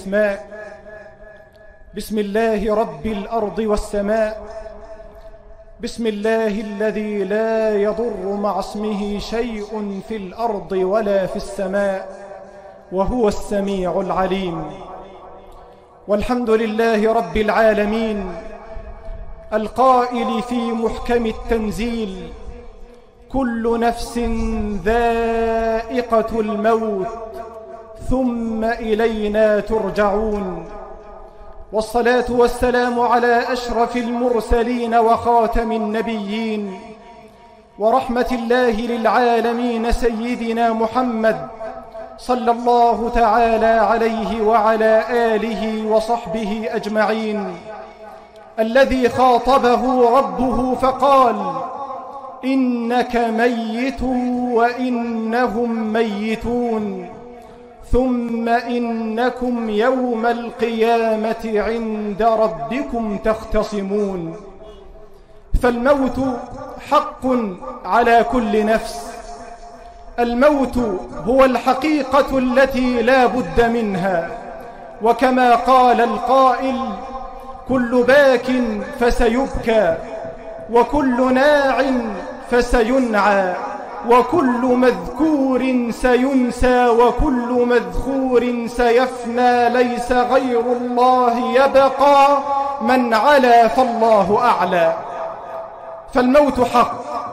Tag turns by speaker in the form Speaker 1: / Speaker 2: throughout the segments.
Speaker 1: الأسماء. بسم الله رب الأرض والسماء. بسم الله الذي لا يضر مع اسمه شيء في الأرض ولا في السماء وهو السميع العليم. والحمد لله رب العالمين القائل في محكم التنزيل: كل نفس ذائقة الموت ثم إلينا ترجعون. والصلاة والسلام على أشرف المرسلين وخاتم النبيين ورحمة الله للعالمين سيدنا محمد صلى الله تعالى عليه وعلى آله وصحبه أجمعين، الذي خاطبه ربه فقال: إنك ميت وإنهم ميتون ثم إنكم يوم القيامة عند ربكم تختصمون. فالموت حق على كل نفس. الموت هو الحقيقة التي لا بد منها، وكما قال القائل: كل باك فسيبكى وكل ناع فسينعى وكل مذكور سينسى وكل مذخور سيفنى، ليس غير الله يبقى من علا فالله أعلى. فالموت حق.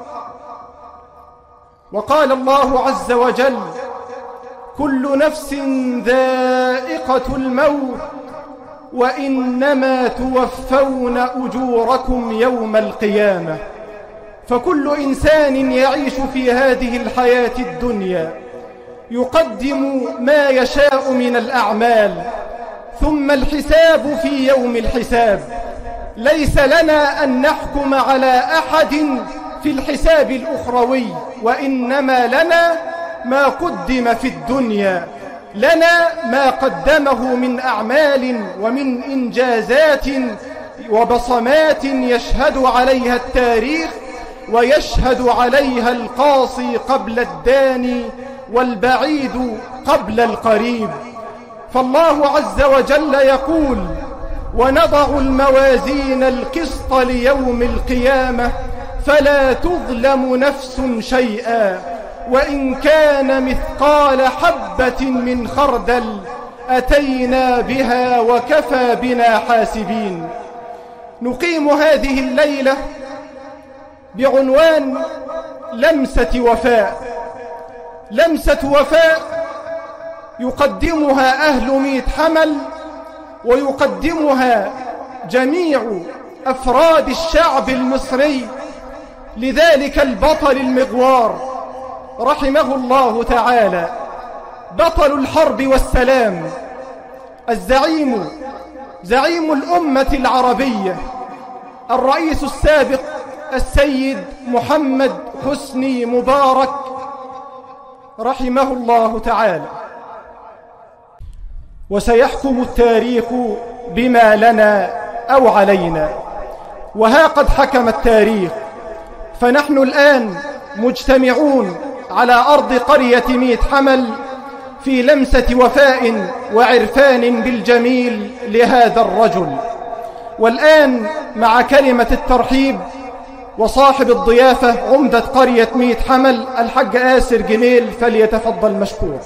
Speaker 1: وقال الله عز وجل: كل نفس ذائقة الموت وإنما توفون أجوركم يوم القيامة. فكل إنسان يعيش في هذه الحياة الدنيا يقدم ما يشاء من الأعمال، ثم الحساب في يوم الحساب. ليس لنا أن نحكم على أحد في الحساب الأخروي، وإنما لنا ما قدم في الدنيا، لنا ما قدمه من أعمال ومن إنجازات وبصمات يشهد عليها التاريخ ويشهد عليها القاصي قبل الداني والبعيد قبل القريب. فالله عز وجل يقول: ونضع الموازين القسط ليوم القيامة فلا تظلم نفس شيئا وإن كان مثقال حبة من خردل أتينا بها وكفى بنا حاسبين. نقيم هذه الليلة بعنوان لمسة وفاء. لمسة وفاء يقدمها أهل ميت حمل ويقدمها جميع أفراد الشعب المصري لذلك البطل المغوار رحمه الله تعالى، بطل الحرب والسلام، الزعيم، زعيم الأمة العربية، الرئيس السابق السيد محمد حسني مبارك رحمه الله تعالى. وسيحكم التاريخ بما لنا أو علينا، وها قد حكم التاريخ. فنحن الآن مجتمعون على أرض قرية ميت حمل في لمسة وفاء وعرفان بالجميل لهذا الرجل. والآن مع كلمة الترحيب وصاحب الضيافة عمدة قرية ميت حمل الحاج آسر جميل، فليتفضل مشكور.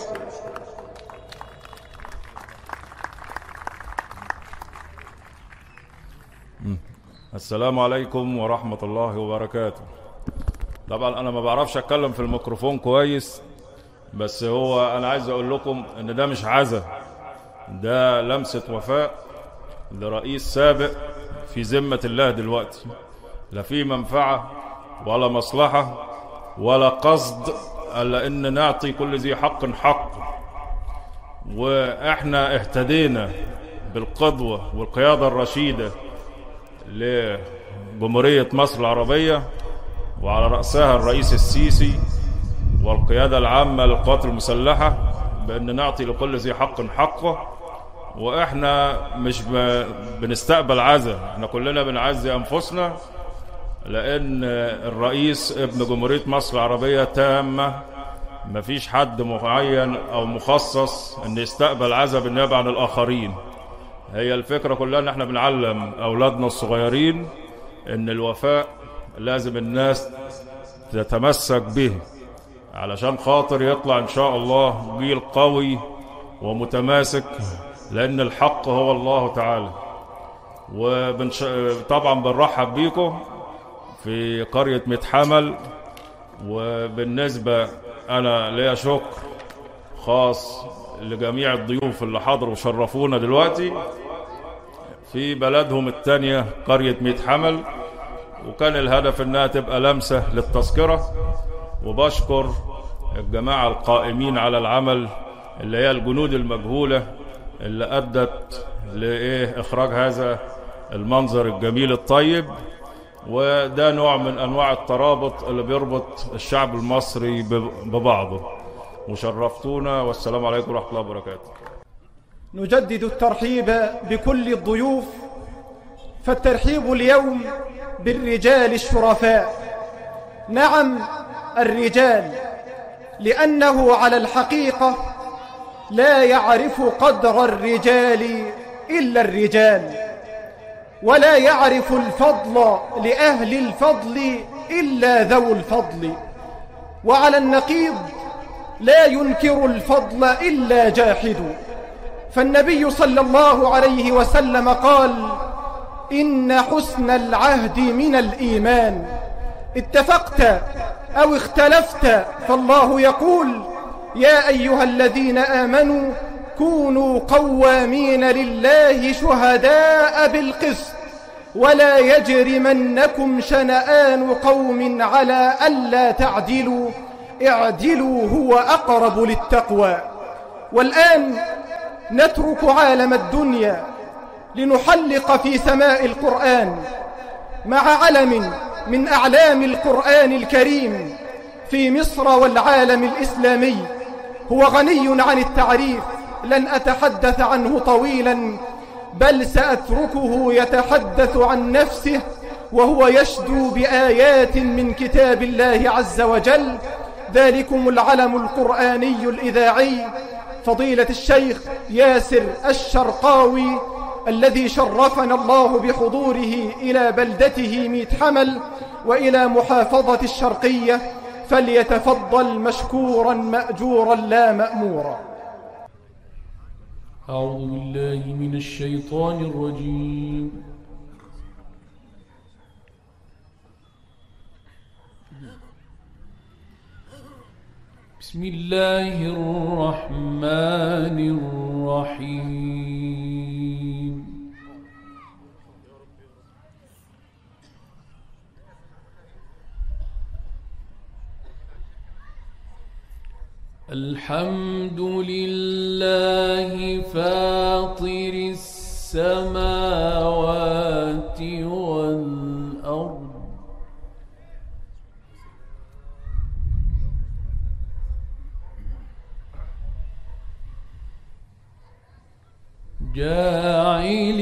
Speaker 2: السلام عليكم ورحمة الله وبركاته. طبعا أنا ما بعرفش أتكلم في الميكروفون كويس، بس هو أنا عايز أقول لكم إن ده مش عزا، ده لمسة وفاء لرئيس سابق في ذمة الله دلوقتي، لا في منفعة ولا مصلحة ولا قصد إلا إن نعطي كل ذي حق حق. وإحنا اهتدينا بالقدوة والقيادة الرشيدة لجمهورية مصر العربية، وعلى رأسها الرئيس السيسي والقيادة العامة للقوات المسلحة، بأن نعطي لكل ذي حق حقه. وإحنا مش بنستقبل عزا، إحنا كلنا بنعزي أنفسنا، لأن الرئيس ابن جمهورية مصر العربية تامة مفيش حد معين أو مخصص أن يستقبل عزاء بالنيابة عن الآخرين. هي الفكرة كلها أن احنا بنعلم أولادنا الصغيرين أن الوفاء لازم الناس تتمسك به، علشان خاطر يطلع إن شاء الله جيل قوي ومتماسك، لأن الحق هو الله تعالى. وطبعا بنرحب بيكم في قرية متحمل. وبالنسبة أنا ليا شكر خاص لجميع الضيوف اللي حضروا وشرفونا دلوقتي في بلدهم التانية قرية متحمل، وكان الهدف انها تبقى لمسة للتذكرة. وبشكر الجماعة القائمين على العمل اللي هي الجنود المجهولة اللي أدت لإخراج هذا المنظر الجميل الطيب. وده نوع من أنواع الترابط اللي بيربط الشعب المصري ببعضه. وشرفتونا، والسلام عليكم ورحمة الله وبركاته.
Speaker 1: نجدد الترحيب بكل الضيوف، فالترحيب اليوم بالرجال الشرفاء. نعم الرجال، لأنه على الحقيقة لا يعرف قدر الرجال إلا الرجال، ولا يعرف الفضل لأهل الفضل إلا ذو الفضل، وعلى النقيض لا ينكر الفضل إلا جاحد. فالنبي صلى الله عليه وسلم قال: إن حسن العهد من الإيمان. اتفقت أو اختلفت فالله يقول: يا أيها الذين آمنوا كونوا قوامين لله شهداء بالقسط ولا يجرمنكم شنآن قوم على ألا تعدلوا اعدلوا هو أقرب للتقوى. والآن نترك عالم الدنيا لنحلق في سماء القرآن مع علم من أعلام القرآن الكريم في مصر والعالم الإسلامي. هو غني عن التعريف، لن أتحدث عنه طويلا، بل سأتركه يتحدث عن نفسه وهو يشدو بآيات من كتاب الله عز وجل. ذلكم العلم القرآني الإذاعي فضيلة الشيخ ياسر الشرقاوي، الذي شرفنا الله بحضوره إلى بلدته ميتحمل وإلى محافظة الشرقية، فليتفضل مشكورا مأجورا لا مأمورا.
Speaker 3: أعوذ بالله من الشيطان الرجيم. بسم الله الرحمن الرحيم. الحمد لله فاطر السماوات والأرض جاعل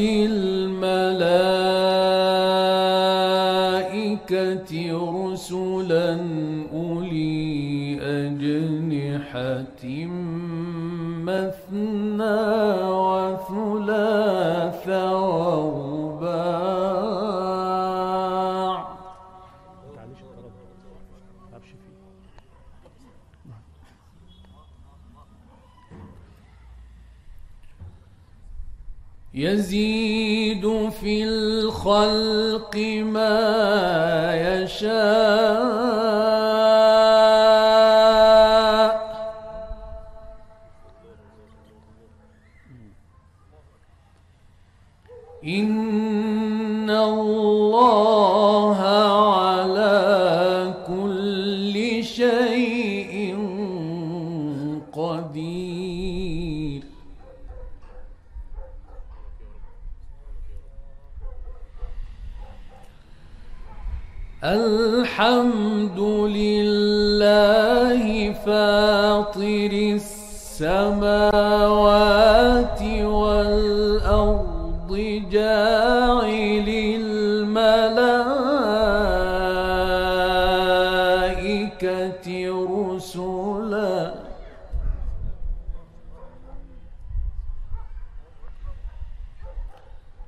Speaker 3: الملائكة رسلا أولي أجنحة مثنى وثلاث ورباع يزيد في الخلق ما يشاء إن الله على كل شيء قدير. الحمد لله فاطر السماوات والأرض جاعل الملائكة رسلا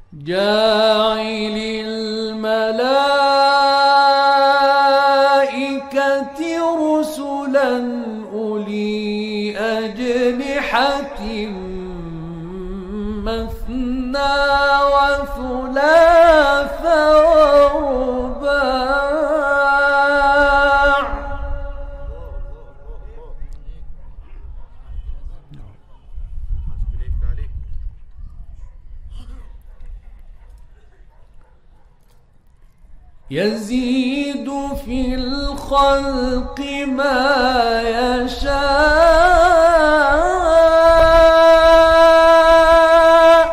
Speaker 3: جاعل الملائكة رسلا أولي أجنحة مثنى وثلاث ورباع يزيد في الخلق ما يشاء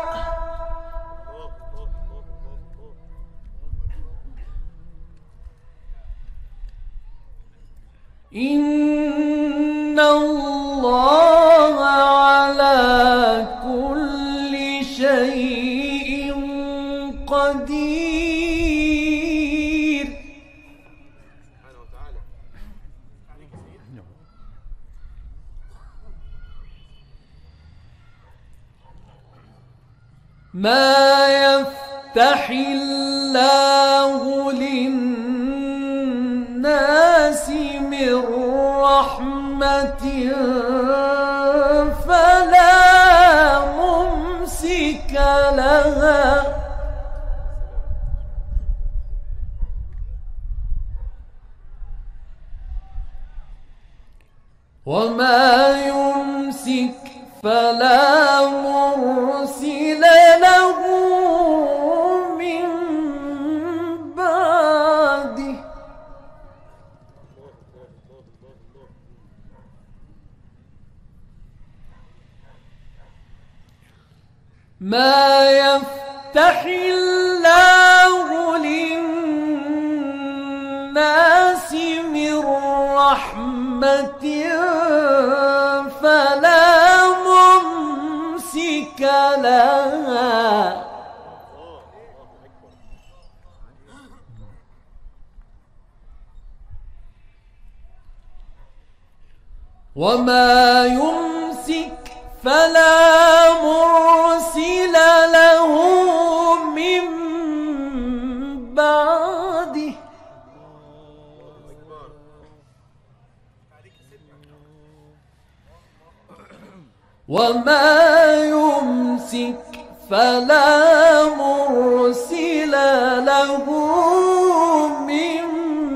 Speaker 3: إن الله على كل شيء قدير. ما يفتح الله للناس من رحمة فلا ممسك لها وما يمسك فلا مرسل له من بعده. ما يفتح الله للناس من رحمة فلا ممسك لها وما يمسك فلا مرسل له من بعده. وما يمسك فلا مرسل له من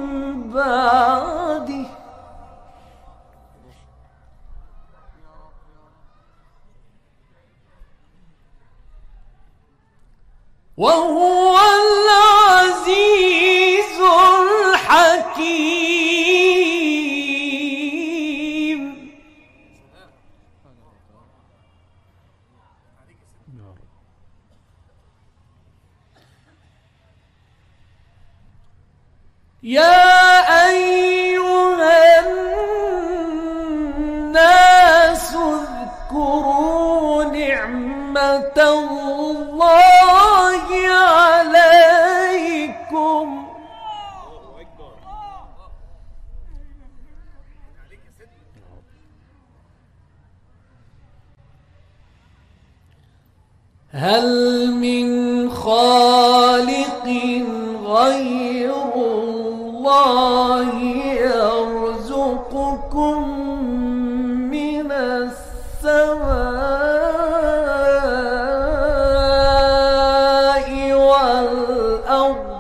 Speaker 3: بعده. وهو العزيز الحكيم. يا أيها الناس اذكروا نعمة الله عليكم هل من خالق غير الله يرزقكم من السماء والأرض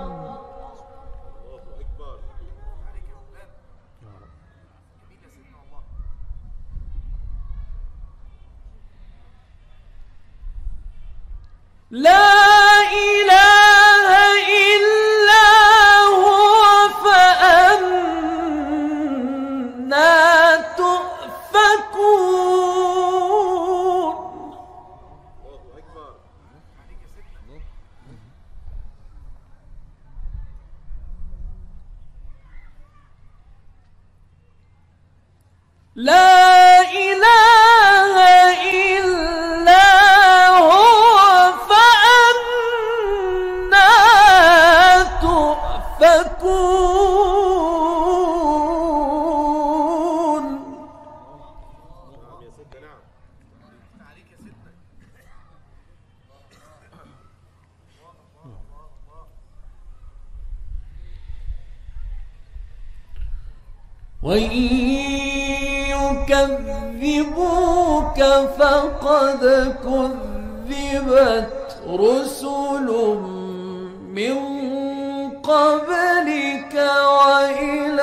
Speaker 3: لا إله إلا هو فأنا تؤفكون. لا إله إلا هو فأنا تؤفكون.
Speaker 4: وإن يكذبوك فقد كذبت رسل من قبلك وإلى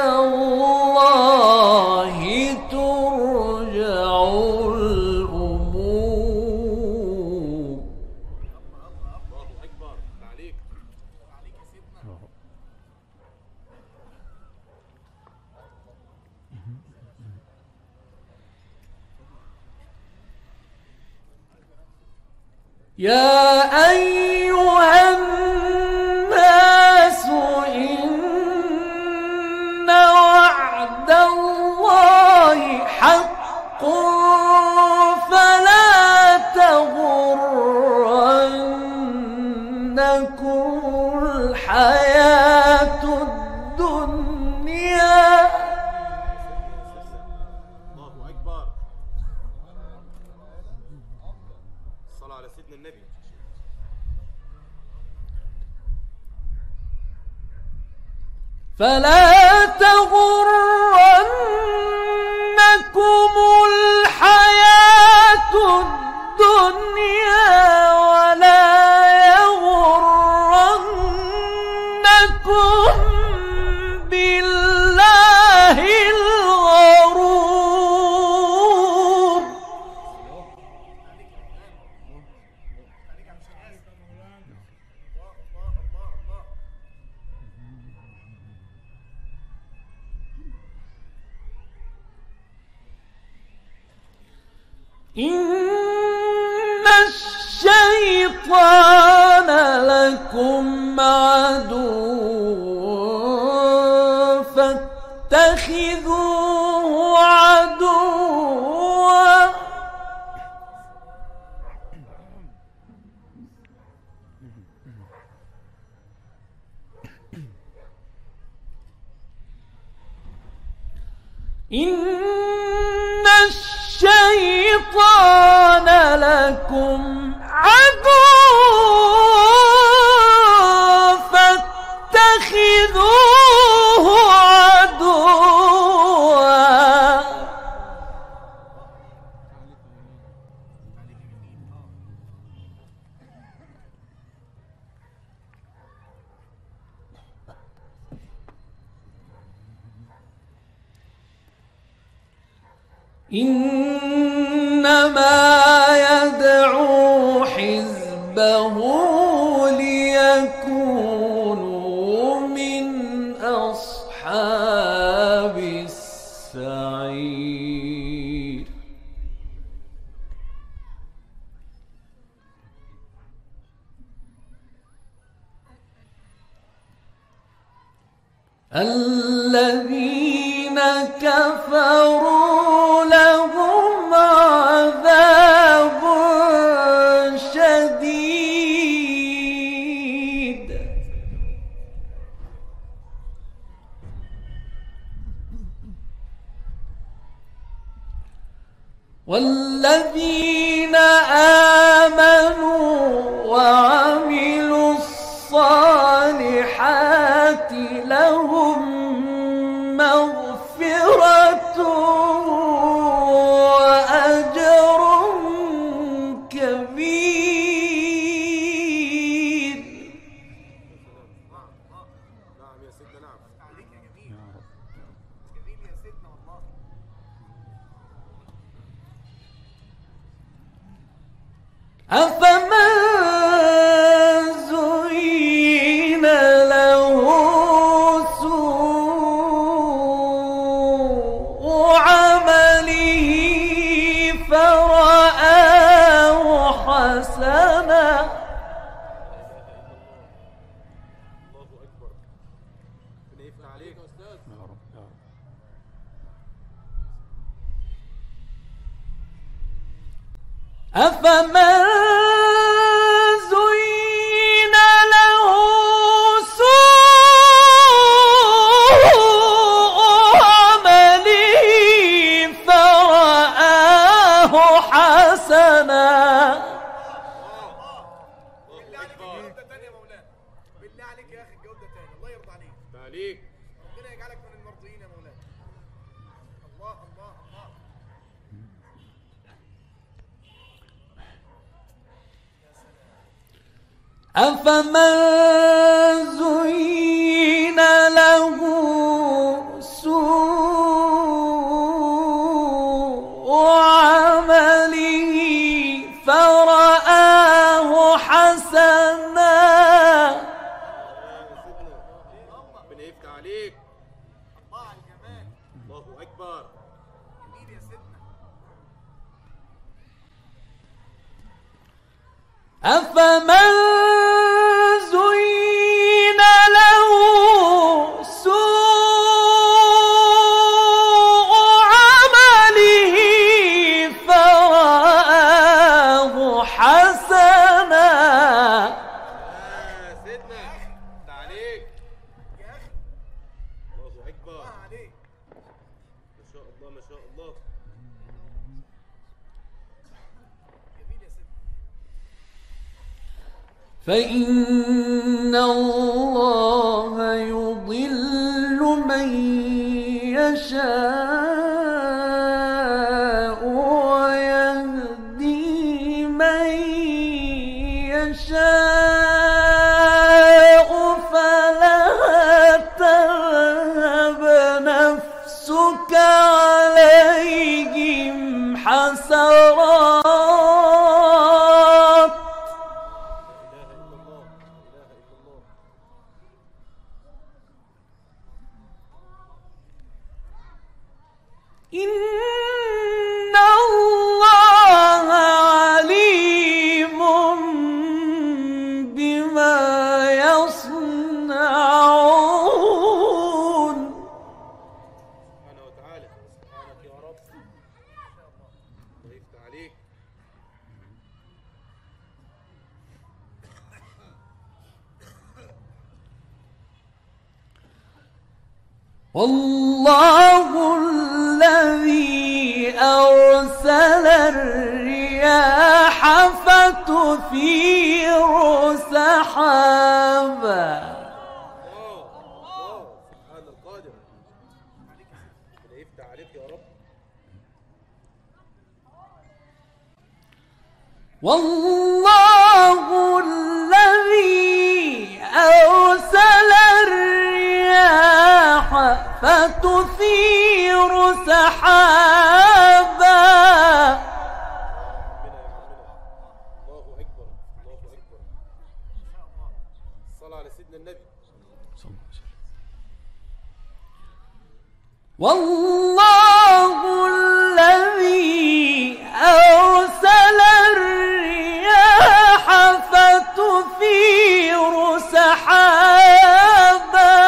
Speaker 4: الله ترجع الأمور.
Speaker 5: الله أكبر. عليك يا سيدنا.
Speaker 4: يا أيها الناس إن وعد الله حق فلا تغرنكم الحياة الدنيا.
Speaker 5: الله أكبر. الصلاة على سيدنا النبي.
Speaker 4: فلا تغرنكم الحياة الدنيا ولا يغرنكم بالله الغرور. إن الشيطان لكم عدو فاتخذوه عدوا. إن الشيطان لكم عدو فاتخذوه عدوا. إنما يدعو حزبه ليكونوا من أصحاب السعير. الذين كفروا لهم عذاب شديد والذين آمنوا وعملوا الصالحات لهم مغفرة وأجر كبير.
Speaker 5: نعم يا سيدنا. نعم عليك يا جميل. جميل يا سيدنا والله.
Speaker 4: أفمن زين له سوء عمله فرآه حسنا.
Speaker 5: الله أكبر. ربنا يفتح عليك يا أستاذ.
Speaker 4: أفمن زين له سوء عمله فرآه حسنا.
Speaker 5: بالله عليك الجودة تاني يا مولانا. بالله عليك يا أخي الجودة تاني. الله يرضى عليك. عليك. ربنا يجعلك من المرضيين يا مولانا.
Speaker 4: أفمن زين له سوء عمله فرآه حسنا.
Speaker 5: ربنا يفتح عليك. الله على الجمال. الله أكبر. جميل يا سيدنا.
Speaker 4: أفمن زين له سوء عمله فرآه حسنا.
Speaker 5: سيدنا يفتح عليك. يا أخي. الله أكبر. الله عليك. ما شاء الله ما شاء الله. جميل يا سيدنا.
Speaker 4: فإن الله يضل من يشاء ويهدي من يشاء فلا تذهب نفسك عليهم حسرات إن الله عليم بما يصنعون.
Speaker 5: سبحانه وتعالى. سبحانك يا رب. الله يفتح عليك.
Speaker 4: والله الذي أرسل الرياح فتثير سحابا.
Speaker 5: الله سبحان القادر. ربنا يفتح عليك يا رب.
Speaker 4: والله الذي أرسل الرياح فتثير سحابا.
Speaker 5: الله أكبر. الله أكبر. الصلاة على سيدنا النبي.
Speaker 4: والله الذي أرسل الرياح فتثير سحابا.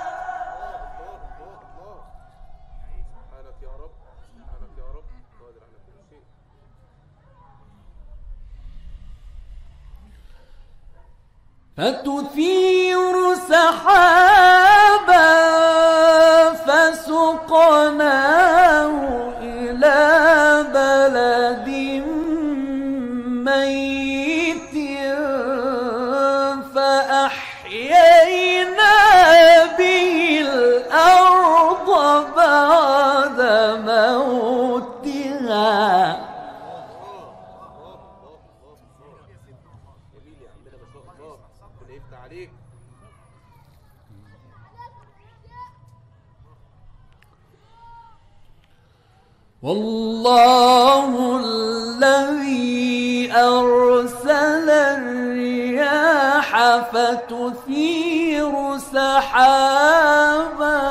Speaker 5: سبحانك يا رب. سبحانك يا رب. قادر على كل شيء.
Speaker 4: فتثير سحابا فسقناه إلى بلد ميت فأحيينا به الأرض بعد موتها.
Speaker 5: جميل يا عمنا ما شاء الله. ربنا يفتح عليك.
Speaker 4: والله الذي أرسل الرياح فتثير سحابا.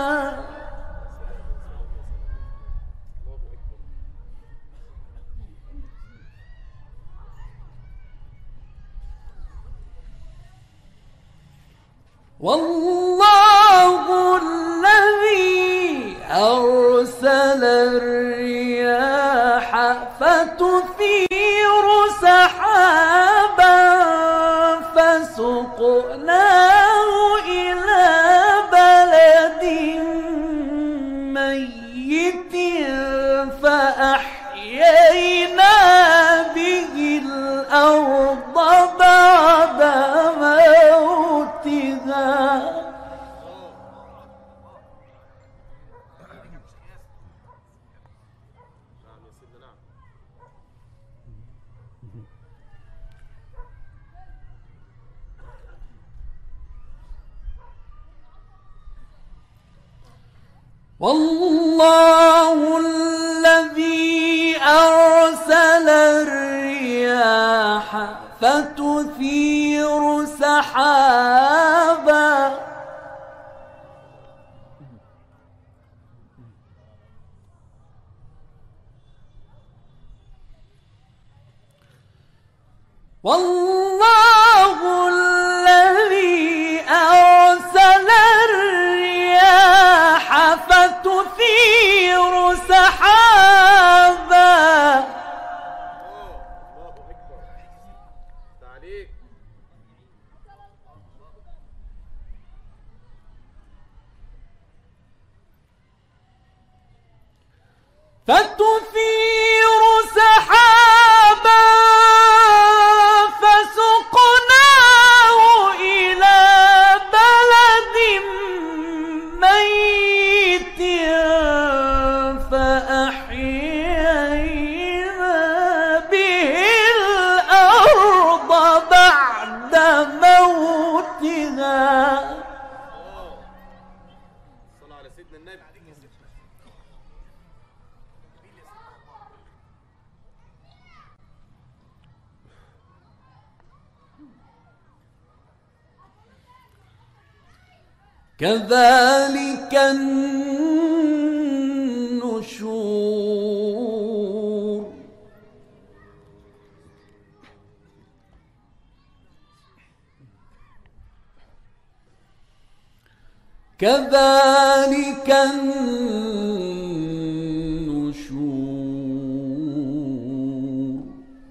Speaker 4: والله الذي أرسل الرياح فتثير سحابا فسقناه إلى بلد ميت فأحيينا به الأرض بعد موتها. والله الذي أرسل الرياح فتثير سحابا والله الذي أرسل الرياح فتثير سحابا فتثير سحابا فسقناه إلى بلد ميت فأحيينا به الأرض بعد موتها.
Speaker 5: صلى على سيدنا النبي.
Speaker 4: كذلك النشور كذلك النشور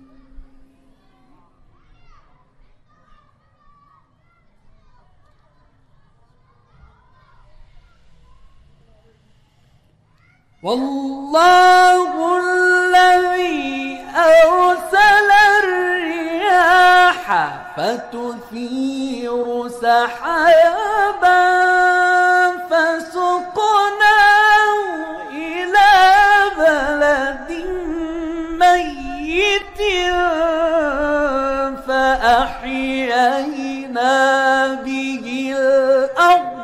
Speaker 4: والله الذي أرسل الرياح فتثير سحابا فسقناه إلى بلد ميت فأحيينا به الأرض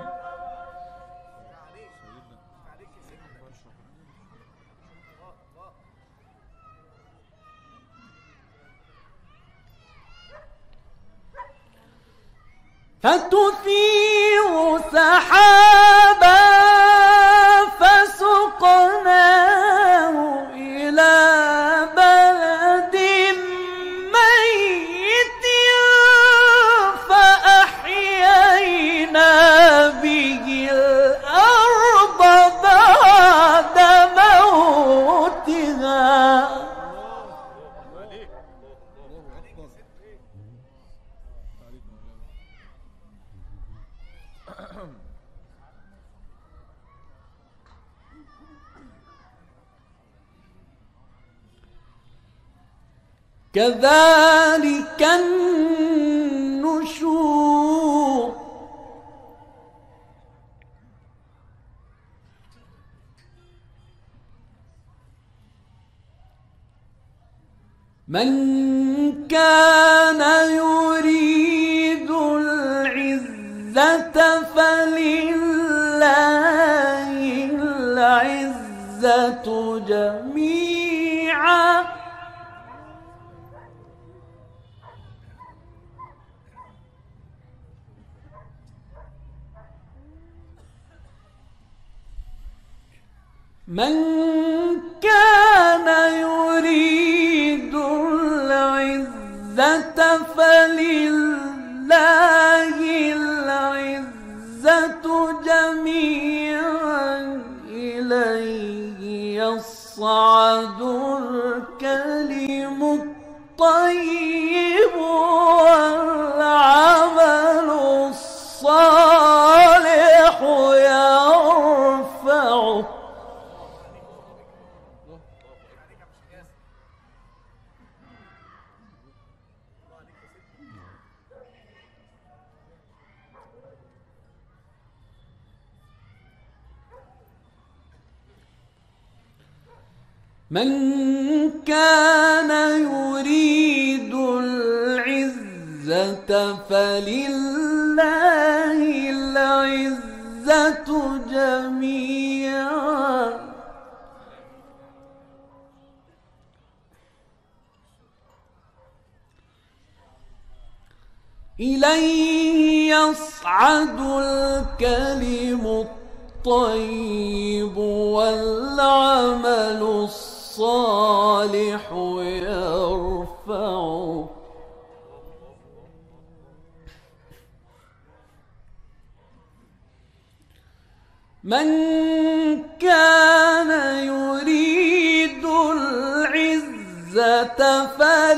Speaker 4: فتثير سحابا فسقناه إلى بلد ميت فأحيينا به الأرض بعد موتها. كذلك النشور من كان يريد العزة فلله العزة جميعا من كان يريد العزة فلله العزة جميعا إليه يصعد الكلم الطيب والعمل الصالح يرفعه. من كان يريد العزة فلله العزة جميعا إليه يصعد الكلم الطيب والعمل الصالح يرفعه. من كان يريد العزة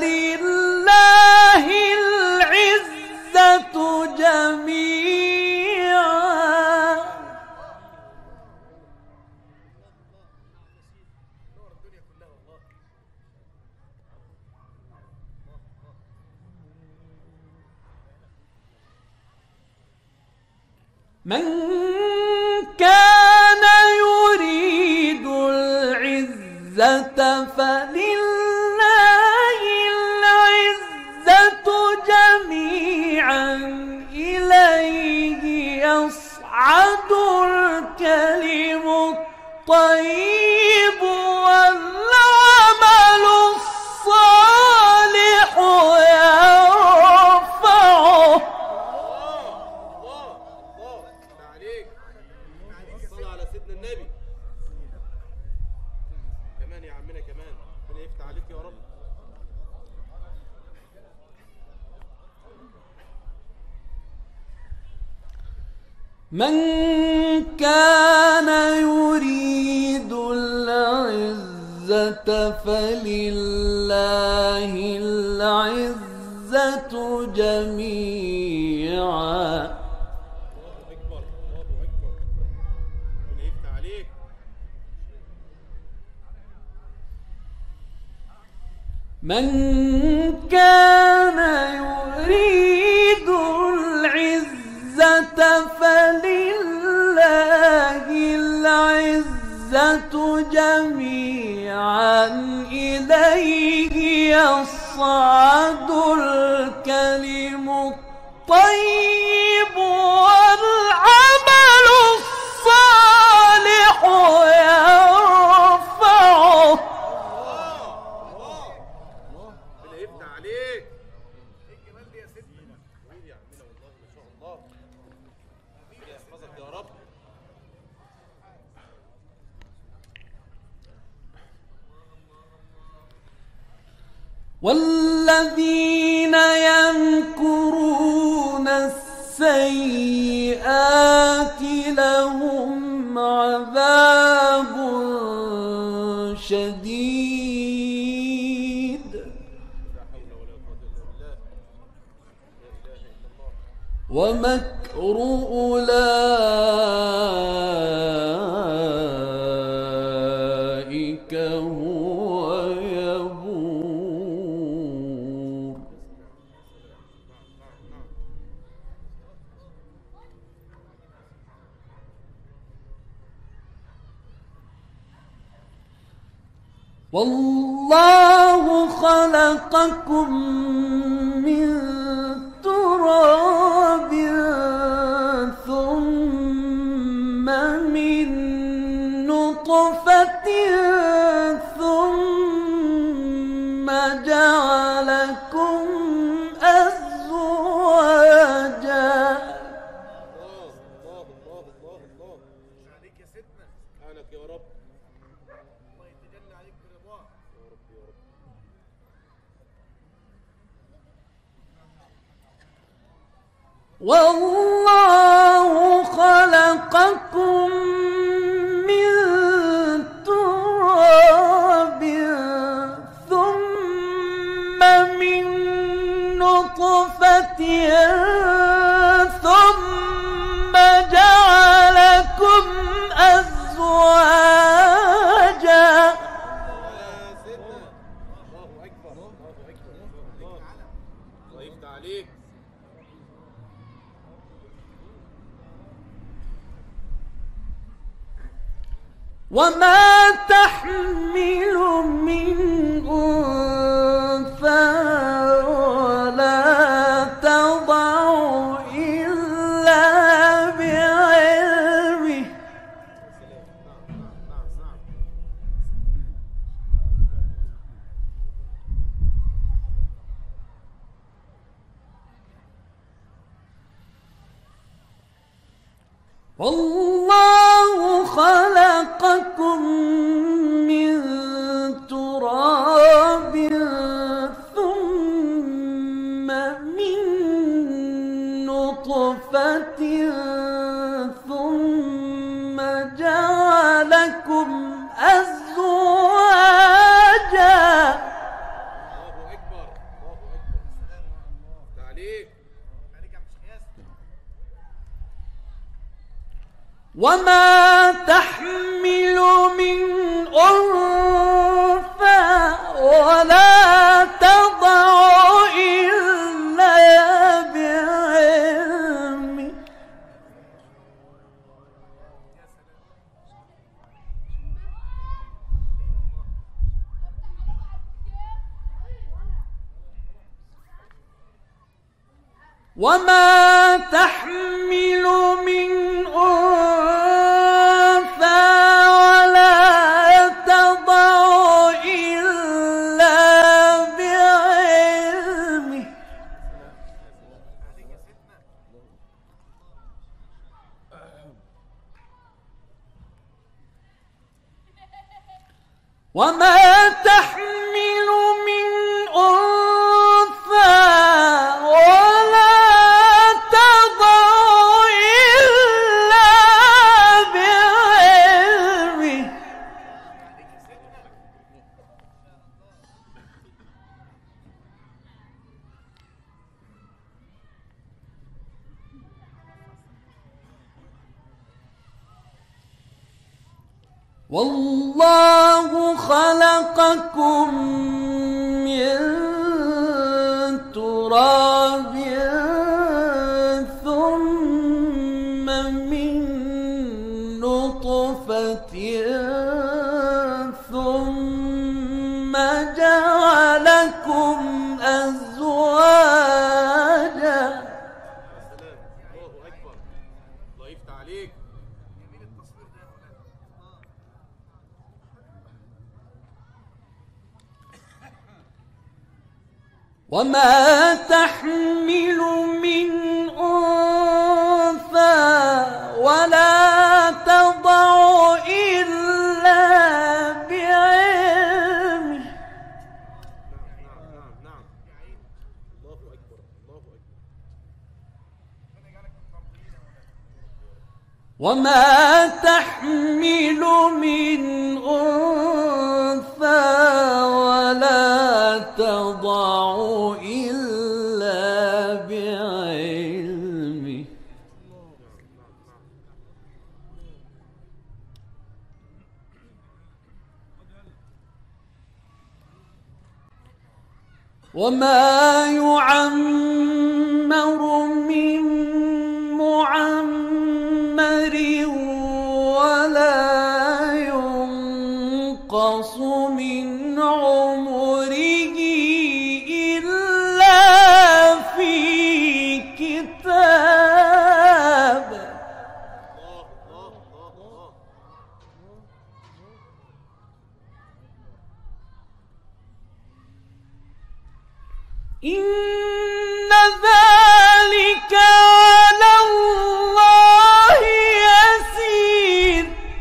Speaker 4: فلله العزة جميعا. من كان يريد العزة فلله العزة جميعا. إليه يصعد الكلم الطيب والعمل الصالح يرفعه.
Speaker 5: صلى على سيدنا النبي. كمان يا عمنا كمان، ربنا يفتح عليك يا رب.
Speaker 4: من كان يريد العزة فلله العزة جميعا. من كان يريد العزة فلله العزة جميعا. إليه يصعد الكلم الطيب والعمل الصالح يرفعه. والذين يمكرون السيئات لهم عذاب شديد ومكر أولئك هو يبور. والله خلقكم من تراب ثم من نطفة ثم جعلكم أزواجا.
Speaker 5: عليك يا سيدنا، سبحانك يا رب. الله يتجلى عليك برضاه يا رب يا رب.
Speaker 4: والله خلقكم من تراب ثم من نطفة ثم جعلكم أزواجا.
Speaker 5: الله أكبر الله أكبر. الله يفتح عليك.
Speaker 4: وما تحمل من أنثى ولا تضع إلا بعلمه. والله خلقكم من تراب ثم من نطفة ثم جعلكم أزواجا.
Speaker 5: الله أكبر الله أكبر. تعليق
Speaker 4: وما تحمل من أنثى ولا تضع إلا بعلمه. وما تحمل من أنثى ولا تضع إلا بعلمه. وما تحمل من أنثى ولا تضع إلا بعلمه. والله خلقكم من تراب ثم من نطفة ثم جعلكم أزواجا.
Speaker 5: الله أكبر. الله يفتح عليك.
Speaker 4: وما تحمل من أنثى ولا تضع إلا بعلمه.
Speaker 5: نعم الله أكبر الله أكبر.
Speaker 4: وما تحمل من أنثى ولا تضع إلا بعلمه. وما يعمر من معمر ولا ينقص من عمره إلا في كتاب. إن ذلك على الله يسير.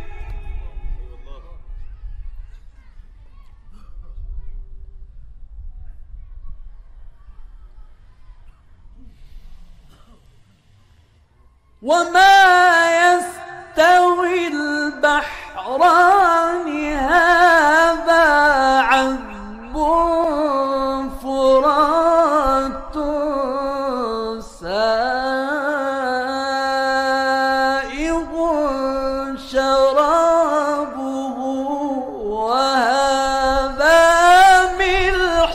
Speaker 4: وما يستوي البحران هذا عذب فرات سائغ شرابه وهذا ملح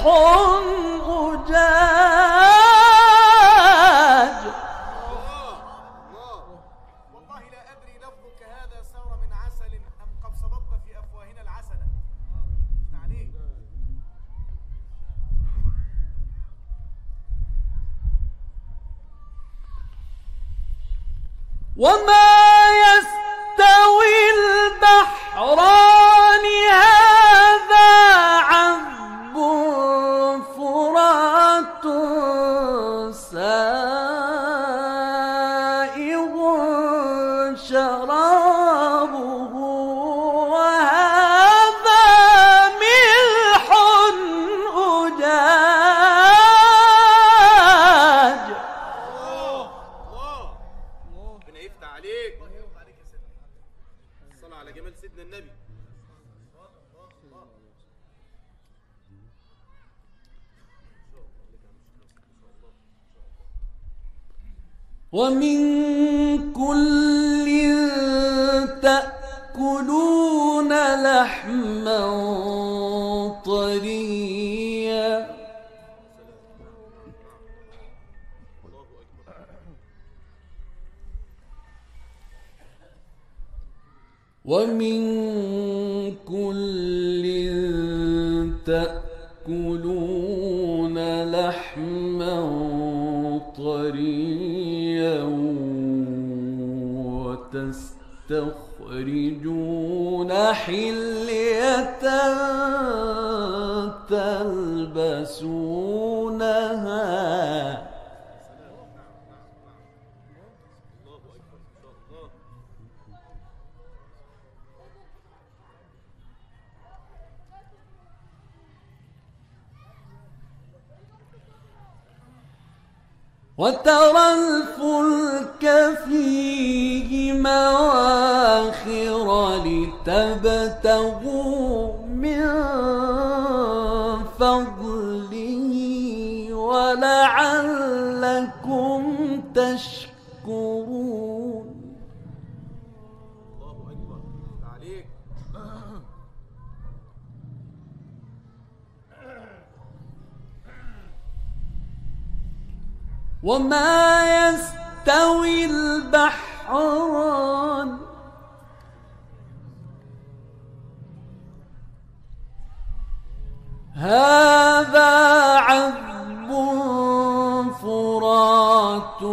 Speaker 4: أجاج.
Speaker 6: والله لا أدري لفظك هذا سار من عسل أم قد صببت في أفواهنا العسل. عليك.
Speaker 4: وما يستوي البحران هذا عذب فرات سائغ ومن كل تأكلون لحما طريا ومن كل تأكلون لحما طريا وتستخرجون حلية تلبسونها وترى الفلك فيه مواخر لتبتغوا من فضله ولعلكم تشكرون.
Speaker 5: الله أكبر عليك.
Speaker 4: وما يستوي البحران هذا عذب فرات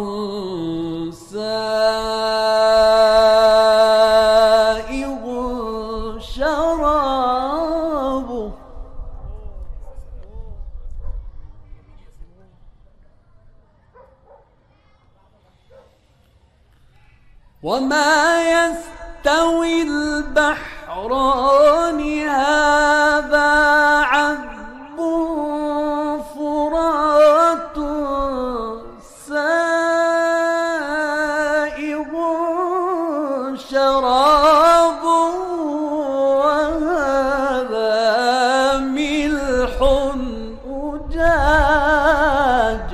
Speaker 4: سائغ شرابه وما يستوي البحران هذا عذب فرات سائغ شرابه وهذا ملح أجاج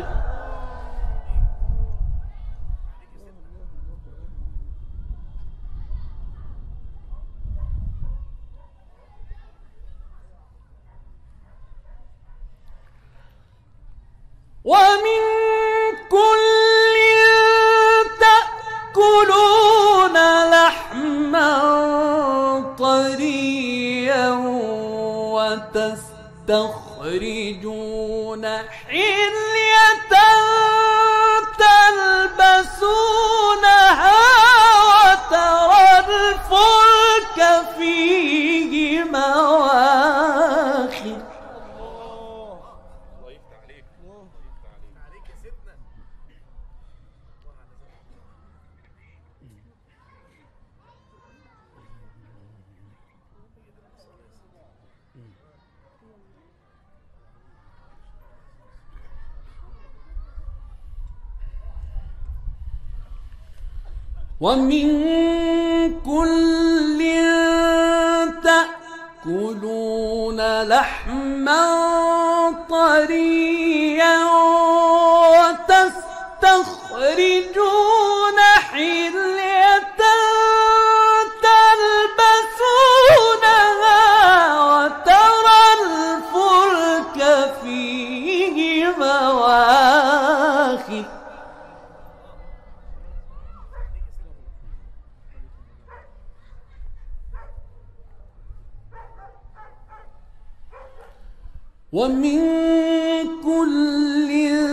Speaker 4: ومن كل تأكلون لحما طريا وتستخرجون حلية تلبسونها وترى الفلك فيه مواخر ومن كل تأكلون لحما طريا وتستخرجون حلية تلبسونها وترى الفلك فيه مواخر ومن كل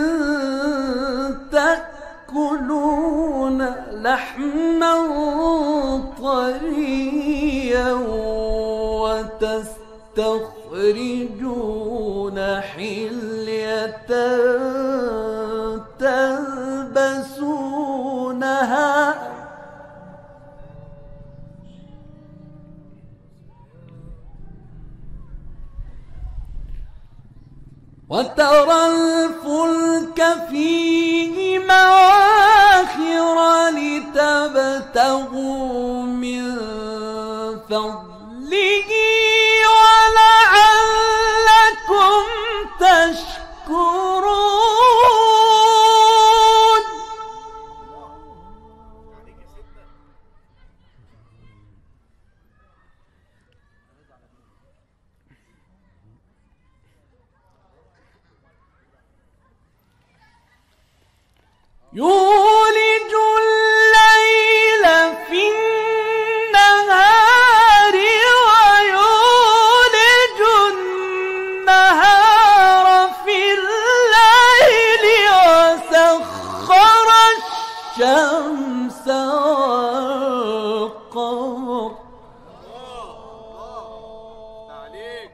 Speaker 4: تأكلون لحما طريا وتستخرجون حلية تلبسونها وترى الفلك فيه مواخر لتبتغوا من فضله ولعلكم تشكرون. يولج الليل في النهار ويولج النهار في الليل وسخر الشمس والقمر
Speaker 5: عليك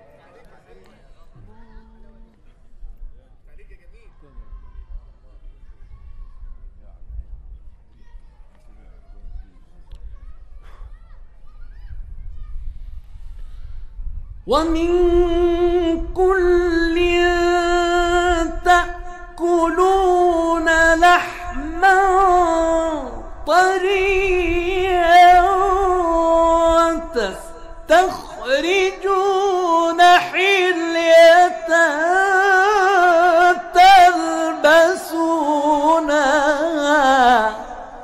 Speaker 4: ومن كل تأكلون لحما طريا وتستخرجون حلية تلبسونها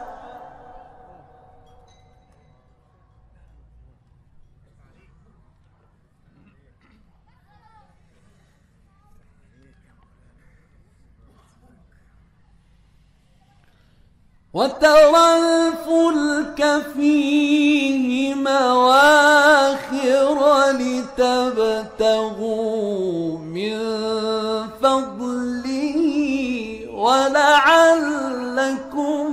Speaker 4: وترى الفلك فيه مواخر لتبتغوا من فضله ولعلكم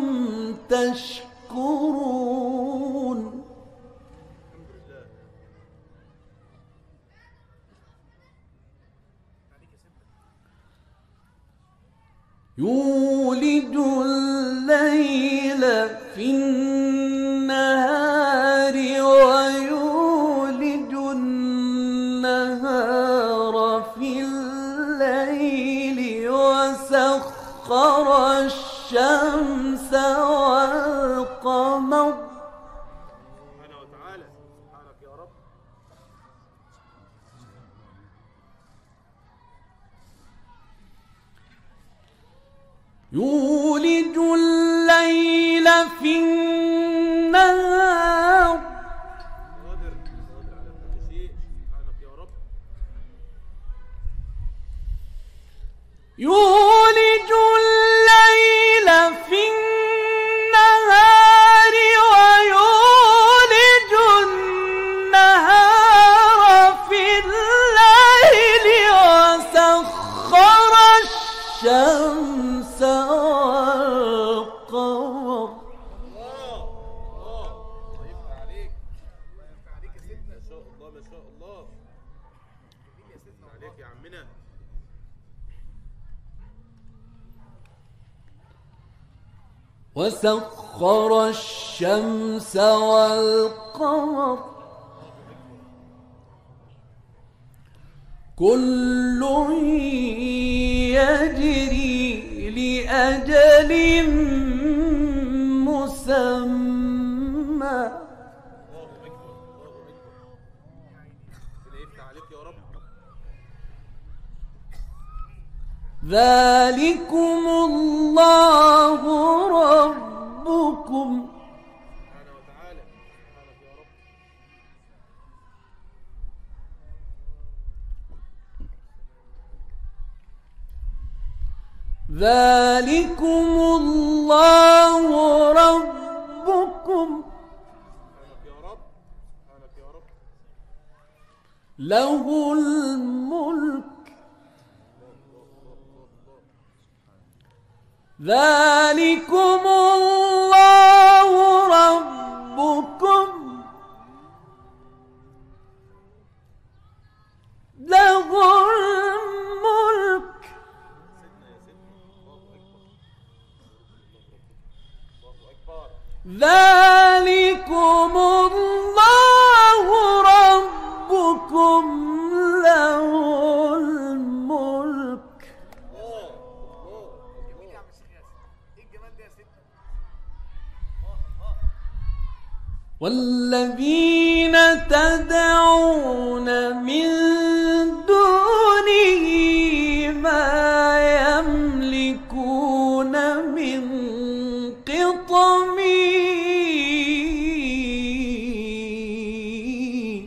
Speaker 4: تشكرون. يولج الليل في النهار ويولج النهار في الليل وسخر الشمس والقمر
Speaker 5: سبحانه وتعالى. سبحانك يا رب.
Speaker 4: يولج الليل في النهار
Speaker 5: قادر على كل شيء. سبحانك يا رب.
Speaker 4: يولج الليل في النهار ويولج النهار في الليل وسخر الشمس والقمر
Speaker 5: الله يفتح عليك. الله يفتح عليك يا سيدنا. ما شاء الله ما شاء الله. يا سيدنا عليك يا عمنا.
Speaker 4: وسخر الشمس والقمر كل يجري لأجل مسمى.
Speaker 5: ربنا يفتح عليك يا رب.
Speaker 4: ذلكم الله ربكم
Speaker 5: سبحانه وتعالى. سبحانك يا رب.
Speaker 4: ذلكم الله ربكم
Speaker 5: سبحانك يا رب. سبحانك يا رب.
Speaker 4: له الملك ذلكم الله ربكم له الملك ذلكم الله ربكم له الملك.
Speaker 6: جميل يا عم الشيخ ياسر. ايه الجمال ده يا سيدنا؟
Speaker 4: والذين تدعون من دونه ما يملكون من قطمير.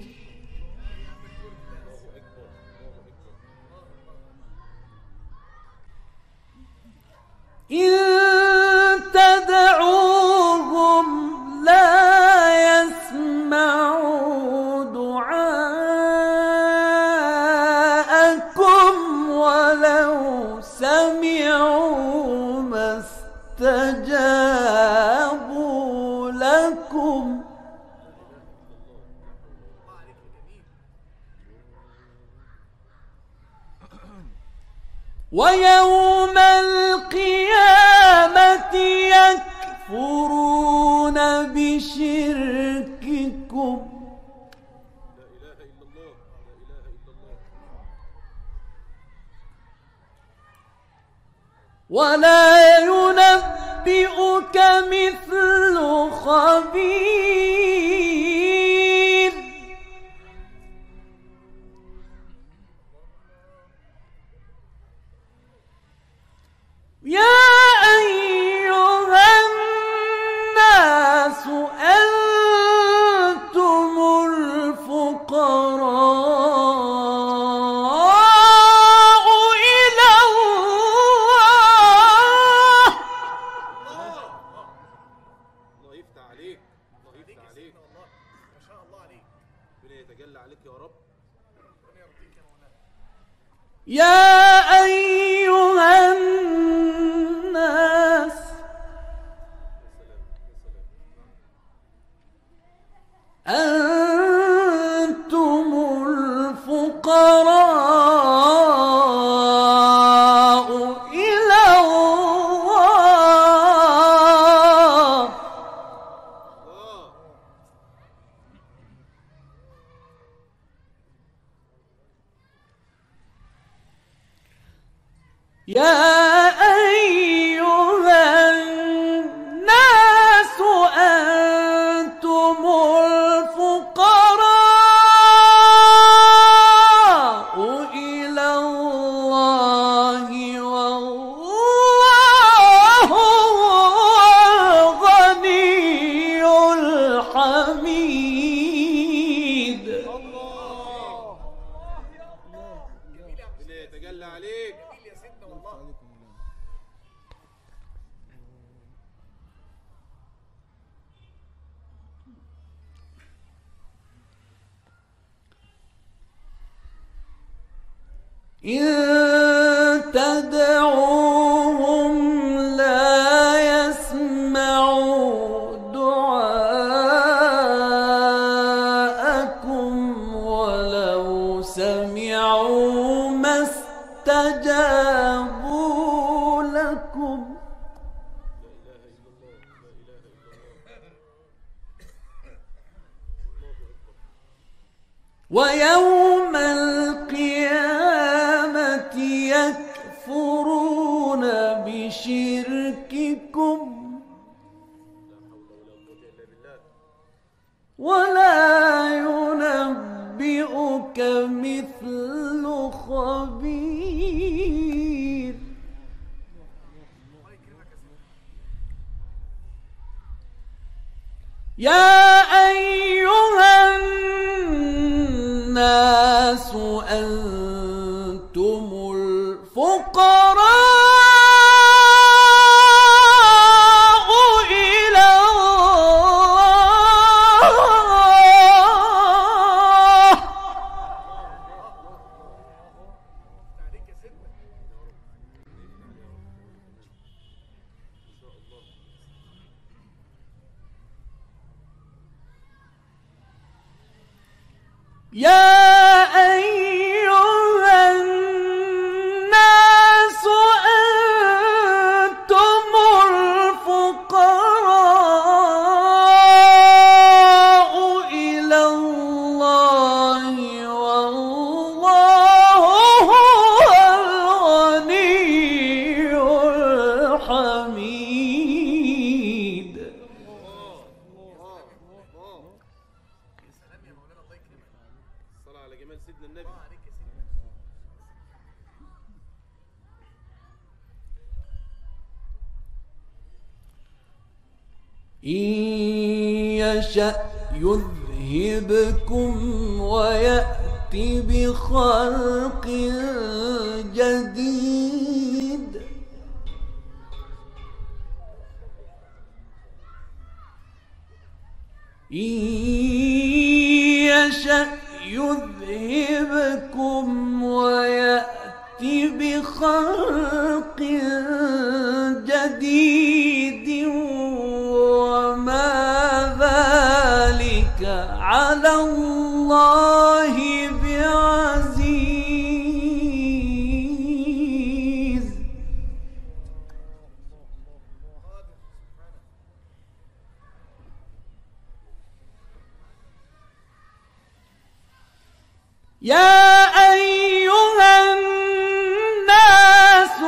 Speaker 4: إن ويوم القيامة يكفرون بشرككم ولا ينبئك مثل خبير يا أيها الناس أنتم الفقراء إلى الله.
Speaker 5: الله يفتح عليك، الله يفتح عليك،
Speaker 6: ما شاء الله عليك.
Speaker 5: ربنا يتجلى عليك يا رب.
Speaker 6: ربنا يرضيك يا مولانا.
Speaker 4: يا أيها الناس أنتم الفقراء إلى الله يا أيها الناس أنتم الفقراء إلى الله والله هو الغني الحميد.
Speaker 5: ربنا يتجلى عليك.
Speaker 6: جميل يا سيدنا والله.
Speaker 4: إن تدعوهم لا يسمعوا دعاءكم ولو سمعوا ما استجابوا لكم ويوم القيامة يكفرون بشرككم ولا ينبئك مثل خبير. يا أيها الناس أنتم الفقراء إلى الله
Speaker 6: عليك يا سيدنا.
Speaker 4: يا أيها الناس أنتم الفقراء إلى الله والله هو الغني الحميد.
Speaker 6: سلام يا مولانا، الله يكرمك.
Speaker 5: الصلاة على جمال سيدنا النبي.
Speaker 6: عليك يا سيدنا.
Speaker 4: إن يشأ يذهبكم ويأتي بخلق جديد إن يشأ يذهبكم ويأتي بخلق جديد وما ذلك على الله بعزيز. يا أيها الناس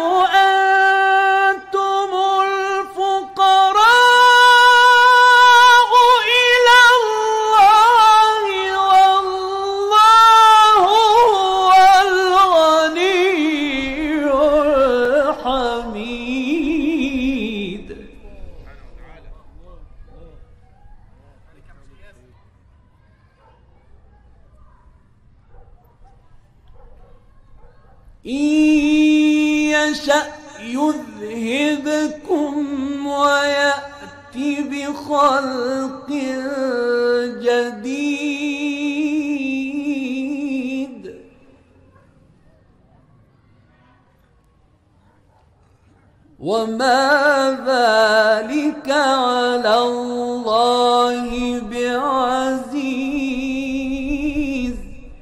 Speaker 4: أنتم الفقراء إلى الله والله هو الغني الحميد. إن يشأ يذهبكم ويأتي بخلق جديد وما ذلك على الله بعزيز.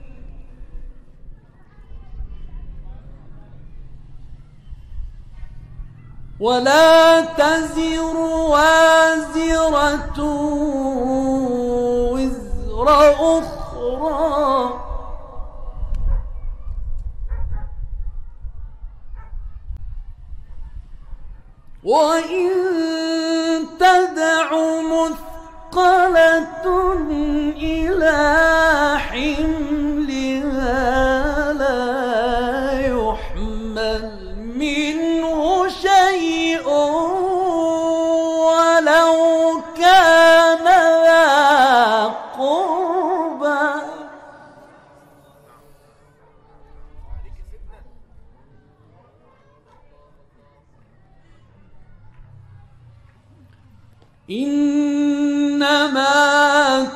Speaker 4: ولا تزر وازرة وزر أخرى وإن تدع مثقلة إلى حملها لا يحمل منه شيء ولو كان ذا قربى. إنما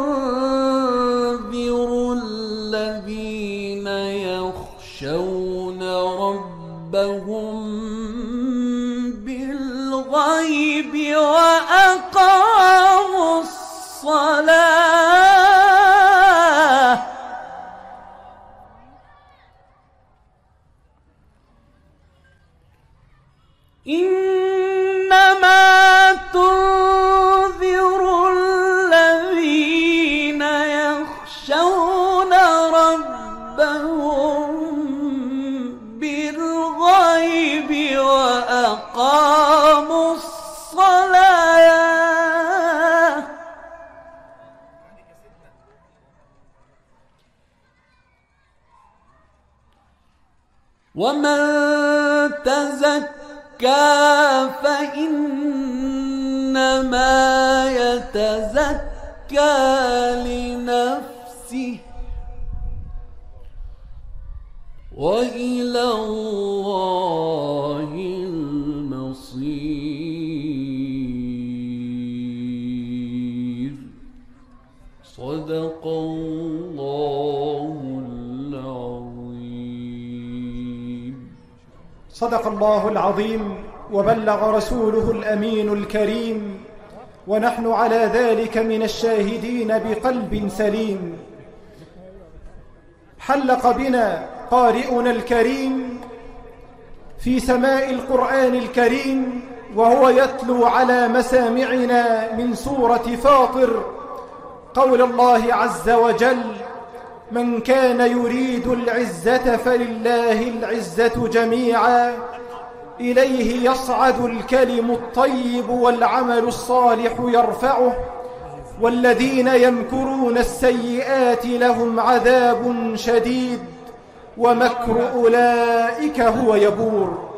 Speaker 4: تنذر الذين يخشون ربهم بالغيب وأقاموا الصلاة إنما تنذر الذين يخشون ربهم بالغيب وأقاموا الصلاة ومن تزكى فإنما يتزكى لنفسه وإلى الله المصير. صدق الله العظيم.
Speaker 1: صدق الله العظيم وبلغ رسوله الأمين الكريم، ونحن على ذلك من الشاهدين بقلب سليم. حلق بنا قارئنا الكريم في سماء القرآن الكريم وهو يتلو على مسامعنا من سورة فاطر قول الله عز وجل: من كان يريد العزة فلله العزة جميعا إليه يصعد الكلم الطيب والعمل الصالح يرفعه والذين يمكرون السيئات لهم عذاب شديد ومكر أولئك هو يبور.